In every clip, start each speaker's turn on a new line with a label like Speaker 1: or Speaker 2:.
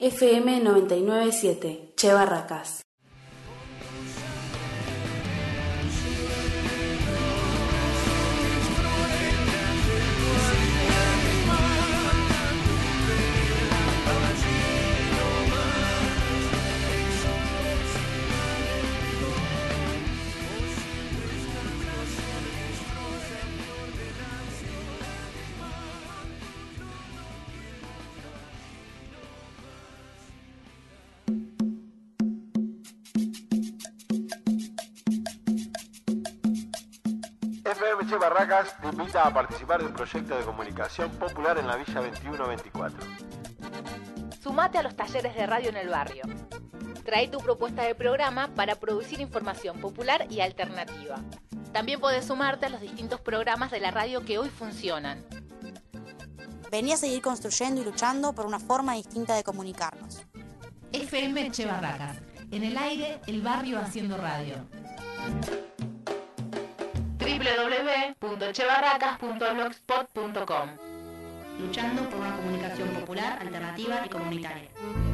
Speaker 1: FM 99.7, Che Barracas.
Speaker 2: FM Che Barracas te invita a participar de un proyecto de comunicación popular en la Villa 2124.
Speaker 3: Sumate a los talleres de radio en el barrio. Trae tu propuesta de programa para producir información popular y alternativa. También podés sumarte a los distintos programas de la radio que hoy funcionan.
Speaker 4: Vení a seguir construyendo y luchando por una forma distinta de comunicarnos.
Speaker 5: FM Che Barracas. En el aire, el barrio haciendo radio.
Speaker 3: www.chebarracas.blogspot.com.
Speaker 5: Luchando por una comunicación popular, alternativa y comunitaria.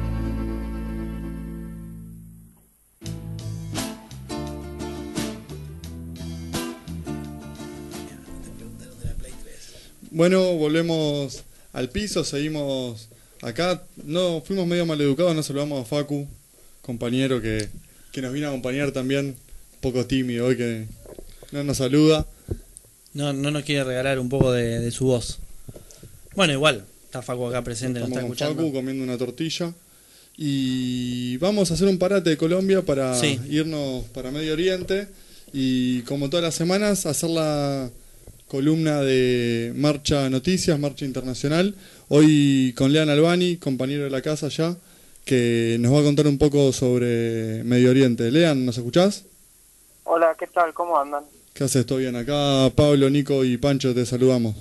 Speaker 6: Bueno, volvemos al piso, seguimos acá. No, fuimos medio maleducados, no saludamos a Facu, compañero que nos vino a acompañar también, un poco tímido hoy, que no nos saluda.
Speaker 7: No nos quiere regalar un poco de su voz. Bueno, igual, está Facu acá presente, nos está escuchando.
Speaker 6: Facu comiendo una tortilla. Y vamos a hacer un parate de Colombia para irnos para Medio Oriente. Y como todas las semanas, hacer la columna de Marcha Noticias, Marcha Internacional. Hoy con Lean Albani, compañero de la casa ya, que nos va a contar un poco sobre Medio Oriente. Lean, ¿nos escuchás?
Speaker 8: Hola, ¿qué tal? ¿Cómo andan?
Speaker 6: ¿Qué haces? ¿Todo bien? Acá Pablo, Nico y Pancho te saludamos.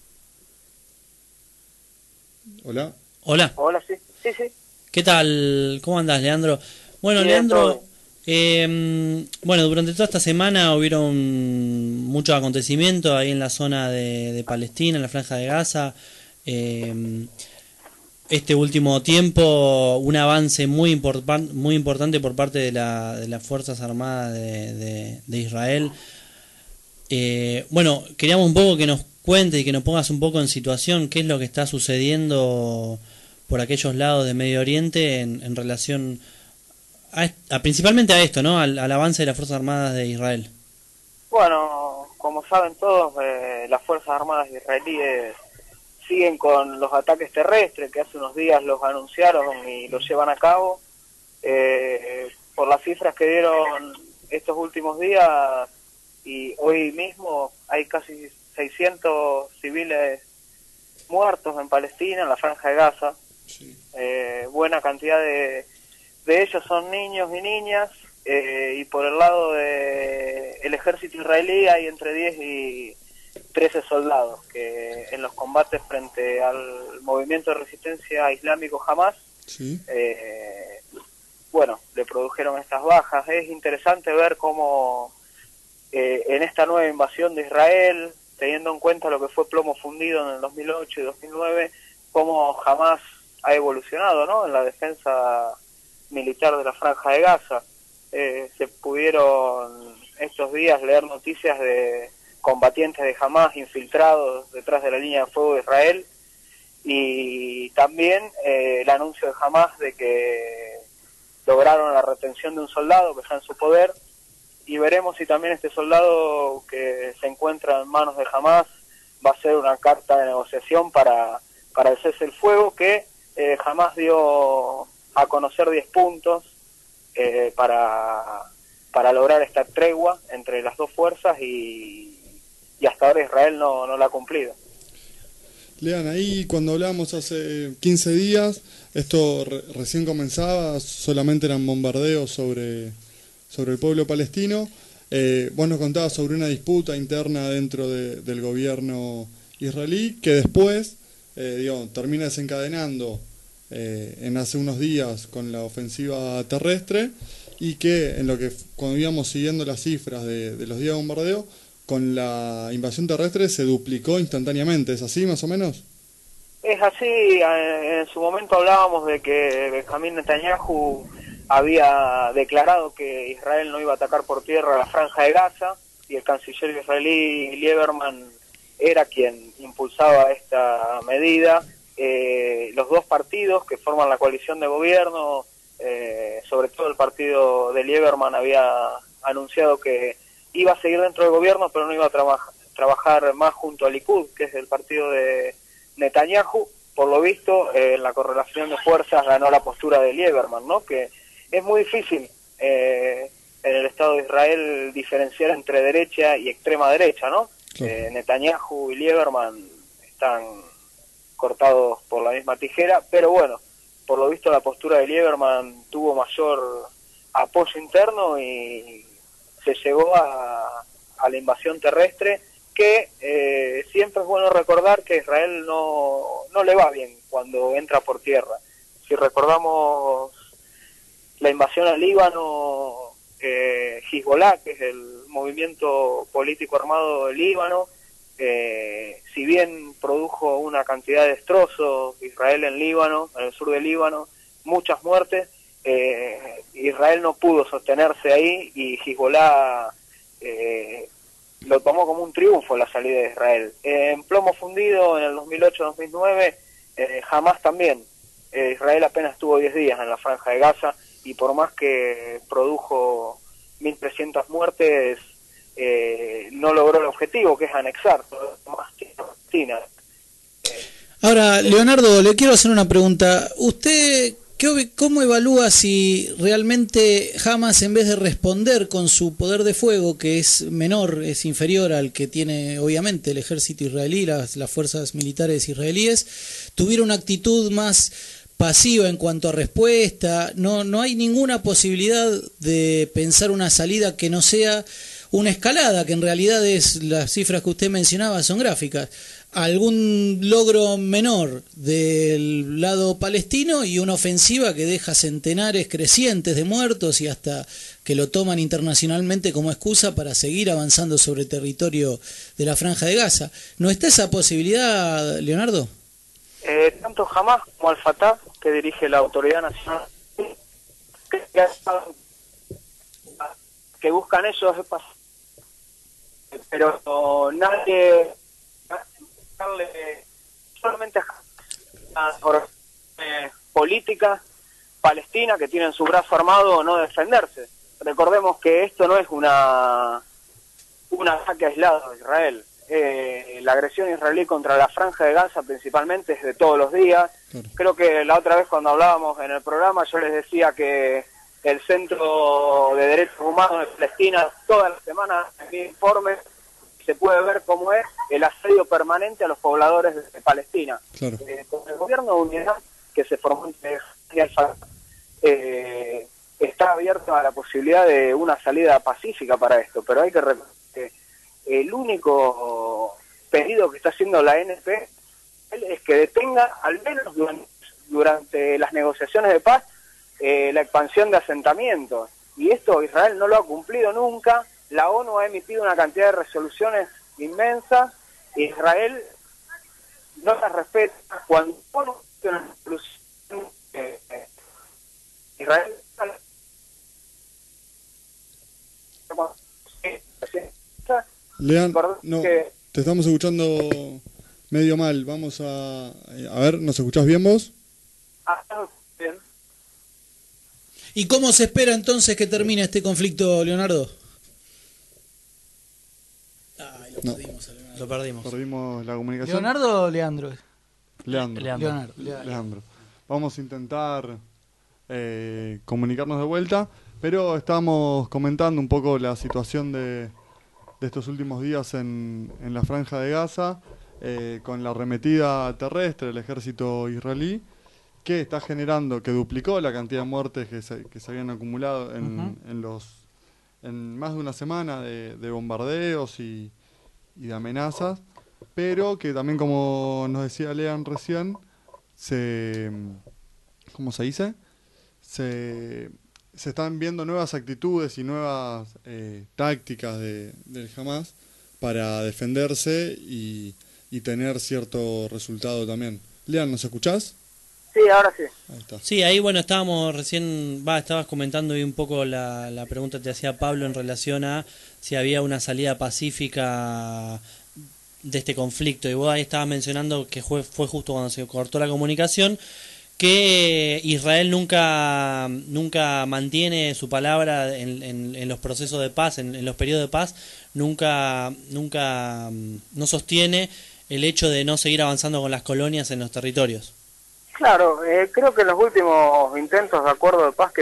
Speaker 6: Hola.
Speaker 7: Hola.
Speaker 8: Hola, sí.
Speaker 7: ¿Qué tal? ¿Cómo andás, Leandro? Bueno,
Speaker 8: Bien,
Speaker 7: Leandro, bueno, durante toda esta semana hubieron muchos acontecimientos ahí en la zona de Palestina, en la Franja de Gaza. Este último tiempo, un avance muy importante por parte de las Fuerzas Armadas de Israel. Bueno, queríamos un poco que nos cuentes y que nos pongas un poco en situación qué es lo que está sucediendo por aquellos lados de Medio Oriente en relación principalmente a esto, ¿no? Al avance de las Fuerzas Armadas de Israel.
Speaker 8: Bueno, como saben todos, las Fuerzas Armadas israelíes siguen con los ataques terrestres que hace unos días los anunciaron y los llevan a cabo. Por las cifras que dieron estos últimos días y hoy mismo hay casi 600 civiles muertos en Palestina, en la Franja de Gaza.
Speaker 6: Sí.
Speaker 8: Buena cantidad de ellos son niños y niñas, y por el lado del ejército israelí hay entre 10 y 13 soldados que en los combates frente al movimiento de resistencia islámico Hamas,
Speaker 6: sí.
Speaker 8: Bueno, le produjeron estas bajas. Es interesante ver cómo en esta nueva invasión de Israel, teniendo en cuenta lo que fue plomo fundido en el 2008 y 2009, cómo Hamas ha evolucionado, ¿no?, en la defensa militar de la Franja de Gaza. Se pudieron estos días leer noticias de combatientes de Hamas infiltrados detrás de la línea de fuego de Israel, y también el anuncio de Hamas de que lograron la retención de un soldado que está en su poder, y veremos si también este soldado que se encuentra en manos de Hamas va a ser una carta de negociación para el cese del fuego, que Hamas dio a conocer 10 puntos para lograr esta tregua entre las dos fuerzas, y hasta ahora Israel no la ha cumplido.
Speaker 6: Lean, ahí cuando hablamos hace 15 días, esto recién comenzaba, solamente eran bombardeos sobre el pueblo palestino. Vos nos contabas sobre una disputa interna dentro del gobierno israelí, que después termina desencadenando en hace unos días con la ofensiva terrestre, y que en lo que cuando íbamos siguiendo las cifras de los días de bombardeo, con la invasión terrestre se duplicó instantáneamente. ¿Es así más o menos?
Speaker 8: Es así, en su momento hablábamos de que Benjamín Netanyahu había declarado que Israel no iba a atacar por tierra la Franja de Gaza, y el canciller israelí Lieberman era quien impulsaba esta medida. Los dos partidos que forman la coalición de gobierno, sobre todo el partido de Lieberman, había anunciado que iba a seguir dentro del gobierno, pero no iba a trabajar más junto al Likud, que es el partido de Netanyahu. Por lo visto, en la correlación de fuerzas ganó la postura de Lieberman, ¿no? Que es muy difícil en el Estado de Israel diferenciar entre derecha y extrema derecha, ¿no? Claro. Netanyahu y Lieberman están cortados por la misma tijera, pero bueno, por lo visto la postura de Lieberman tuvo mayor apoyo interno y se llegó a la invasión terrestre, que siempre es bueno recordar que a Israel no le va bien cuando entra por tierra. Si recordamos la invasión al Líbano, Hezbollah, que es el movimiento político armado del Líbano, si bien produjo una cantidad de destrozos, Israel en Líbano, en el sur del Líbano, muchas muertes, Israel no pudo sostenerse ahí y Hezbollah lo tomó como un triunfo la salida de Israel. En plomo fundido en el 2008-2009, Hamas también. Israel apenas estuvo 10 días en la Franja de Gaza y por más que produjo 1.300 muertes, no logró el objetivo, que es anexar Palestina.
Speaker 9: Ahora, Leonardo, le quiero hacer una pregunta. ¿Usted cómo evalúa si realmente Hamas, en vez de responder con su poder de fuego, que es menor, es inferior al que tiene obviamente el ejército israelí, las fuerzas militares israelíes, tuviera una actitud más pasiva en cuanto a respuesta? No hay ninguna posibilidad de pensar una salida que no sea una escalada, que en realidad es, las cifras que usted mencionaba son gráficas, algún logro menor del lado palestino y una ofensiva que deja centenares crecientes de muertos y hasta que lo toman internacionalmente como excusa para seguir avanzando sobre el territorio de la Franja de Gaza? ¿No está esa posibilidad, Leonardo?
Speaker 8: Tanto Hamas como Al-Fatah, que dirige la Autoridad Nacional, que buscan ellos, pero nadie solamente a política palestina que tienen su brazo armado no defenderse. Recordemos que esto no es un ataque aislado de Israel. La agresión israelí contra la Franja de Gaza principalmente es de todos los días. Claro. Creo que la otra vez cuando hablábamos en el programa yo les decía que el Centro de Derechos Humanos de Palestina todas las semanas en informes se puede ver cómo es el asedio permanente a los pobladores de Palestina. Claro. Con el gobierno de unidad que se formó entre está abierto a la posibilidad de una salida pacífica para esto, pero hay que recordar que el único pedido que está haciendo la ANP es que detenga, al menos durante las negociaciones de paz, la expansión de asentamientos. Y esto Israel no lo ha cumplido nunca. La ONU ha emitido una cantidad de resoluciones inmensas. Israel no las respeta. Cuando ONU emite una resolución, Israel
Speaker 6: Lean, no, te estamos escuchando medio mal. Vamos a ver, ¿nos escuchás bien vos?
Speaker 8: Bien.
Speaker 9: ¿Y cómo se espera entonces que termine este conflicto, Leonardo?
Speaker 7: Lo perdimos.
Speaker 6: Perdimos la comunicación.
Speaker 9: ¿Leonardo o Leandro?
Speaker 6: Leandro. Vamos a intentar comunicarnos de vuelta, pero estamos comentando un poco la situación de estos últimos días en la Franja de Gaza, con la arremetida terrestre del ejército israelí, que está generando, que duplicó la cantidad de muertes que se habían acumulado en más de una semana de bombardeos y de amenazas, pero que también, como nos decía Lean recién, ¿cómo se dice? Se están viendo nuevas actitudes y nuevas tácticas del Hamas para defenderse y tener cierto resultado también. Lean, ¿nos escuchás?
Speaker 8: Sí, ahora sí.
Speaker 6: Ahí está.
Speaker 7: Sí, ahí bueno, estabas comentando ahí un poco la pregunta que te hacía Pablo en relación a si había una salida pacífica de este conflicto, y vos ahí estabas mencionando que fue justo cuando se cortó la comunicación, que Israel nunca mantiene su palabra en los procesos de paz, en los periodos de paz, nunca no sostiene el hecho de no seguir avanzando con las colonias en los territorios.
Speaker 8: Claro, creo que en los últimos intentos de acuerdo de paz que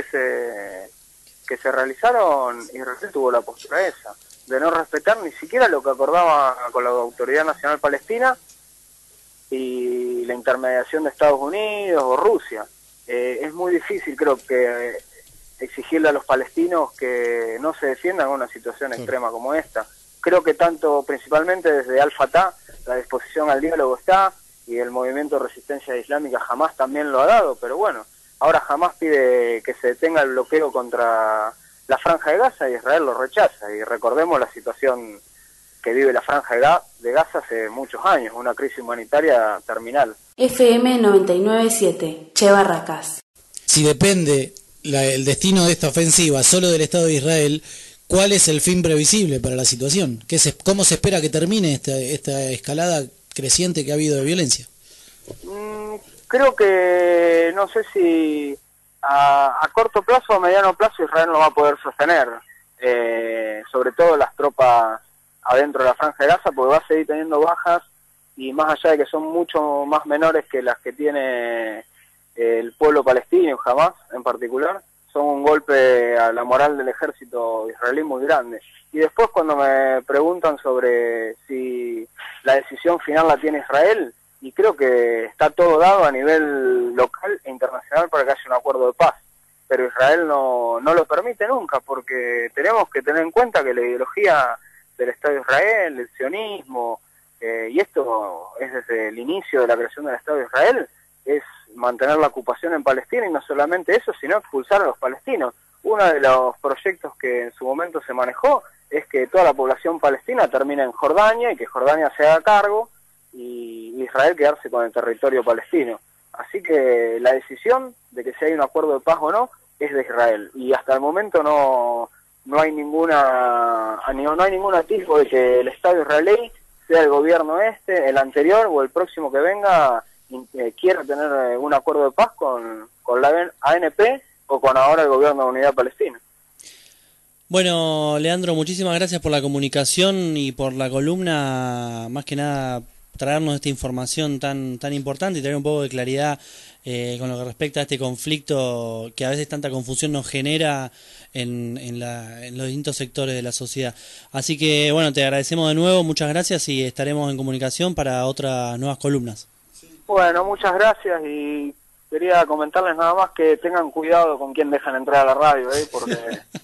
Speaker 8: se realizaron, Israel tuvo la postura esa, de no respetar ni siquiera lo que acordaba con la Autoridad Nacional Palestina y la intermediación de Estados Unidos o Rusia. Es muy difícil, creo que, exigirle a los palestinos que no se defiendan en una situación extrema como esta. Creo que principalmente desde Al-Fatah, la disposición al diálogo está, y el movimiento de resistencia islámica Hamás también lo ha dado, pero bueno, ahora Hamás pide que se detenga el bloqueo contra la Franja de Gaza y Israel lo rechaza. Y recordemos la situación que vive la Franja de Gaza hace muchos años, una crisis humanitaria terminal.
Speaker 1: FM 997, Che Barracas.
Speaker 9: Si depende el destino de esta ofensiva solo del Estado de Israel, ¿cuál es el fin previsible para la situación? ¿Cómo se espera que termine esta escalada creciente que ha habido de violencia?
Speaker 8: Creo que, no sé si a corto plazo o a mediano plazo Israel no va a poder sostener, sobre todo las tropas adentro de la Franja de Gaza, porque va a seguir teniendo bajas, y más allá de que son mucho más menores que las que tiene el pueblo palestino, Hamás en particular, son un golpe a la moral del ejército israelí muy grande. Y después cuando me preguntan sobre si la decisión final la tiene Israel, y creo que está todo dado a nivel local e internacional para que haya un acuerdo de paz, pero Israel no lo permite nunca, porque tenemos que tener en cuenta que la ideología del Estado de Israel, el sionismo, y esto es desde el inicio de la creación del Estado de Israel, es mantener la ocupación en Palestina, y no solamente eso, sino expulsar a los palestinos. Uno de los proyectos que en su momento se manejó es que toda la población palestina termine en Jordania y que Jordania se haga cargo y Israel quedarse con el territorio palestino. Así que la decisión de que si hay un acuerdo de paz o no es de Israel, y hasta el momento no hay ningún atisbo de que el Estado israelí, sea el gobierno el anterior o el próximo que venga, quiera tener un acuerdo de paz con la ANP o con ahora el gobierno de Unidad Palestina.
Speaker 7: Bueno, Leandro, muchísimas gracias por la comunicación y por la columna, más que nada traernos esta información tan importante y traer un poco de claridad con lo que respecta a este conflicto que a veces tanta confusión nos genera en los distintos sectores de la sociedad. Así que bueno, te agradecemos de nuevo, muchas gracias, y estaremos en comunicación para otras nuevas columnas.
Speaker 8: Bueno, muchas gracias, y quería comentarles nada más que tengan cuidado con quién dejan entrar a la radio, porque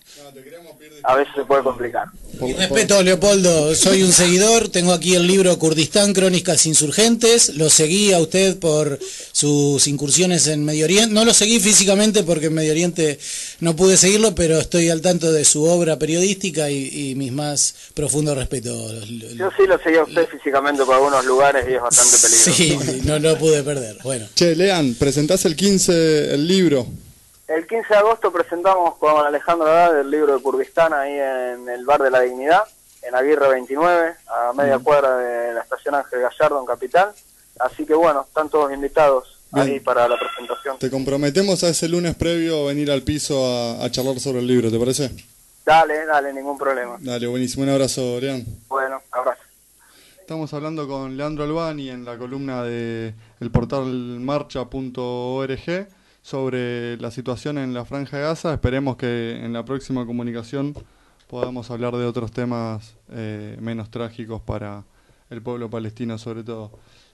Speaker 8: a veces se puede complicar.
Speaker 9: Y respeto, Leopoldo, soy un seguidor, tengo aquí el libro Kurdistán, Crónicas Insurgentes, lo seguí a usted por sus incursiones en Medio Oriente, no lo seguí físicamente porque en Medio Oriente no pude seguirlo, pero estoy al tanto de su obra periodística y mis más profundos respetos.
Speaker 8: Yo sí lo seguí a usted físicamente por algunos lugares y es bastante peligroso.
Speaker 9: Sí, no lo pude perder. Bueno.
Speaker 6: Che, Lean, presentás el 15 el libro.
Speaker 8: El 15 de agosto presentamos con Alejandro Haddad el libro de Kurdistán ahí en el Bar de la Dignidad, en Aguirre 29, a media cuadra de la estación Ángel Gallardo en Capital. Así que bueno, están todos invitados ahí para la presentación.
Speaker 6: Te comprometemos a ese lunes previo a venir al piso a charlar sobre el libro, ¿te parece?
Speaker 8: Dale, ningún problema.
Speaker 6: Dale, buenísimo, un abrazo, Lean.
Speaker 8: Bueno, abrazo.
Speaker 6: Estamos hablando con Leandro Albani en la columna de el portal marcha.org sobre la situación en la Franja de Gaza. Esperemos que en la próxima comunicación podamos hablar de otros temas menos trágicos para el pueblo palestino sobre todo.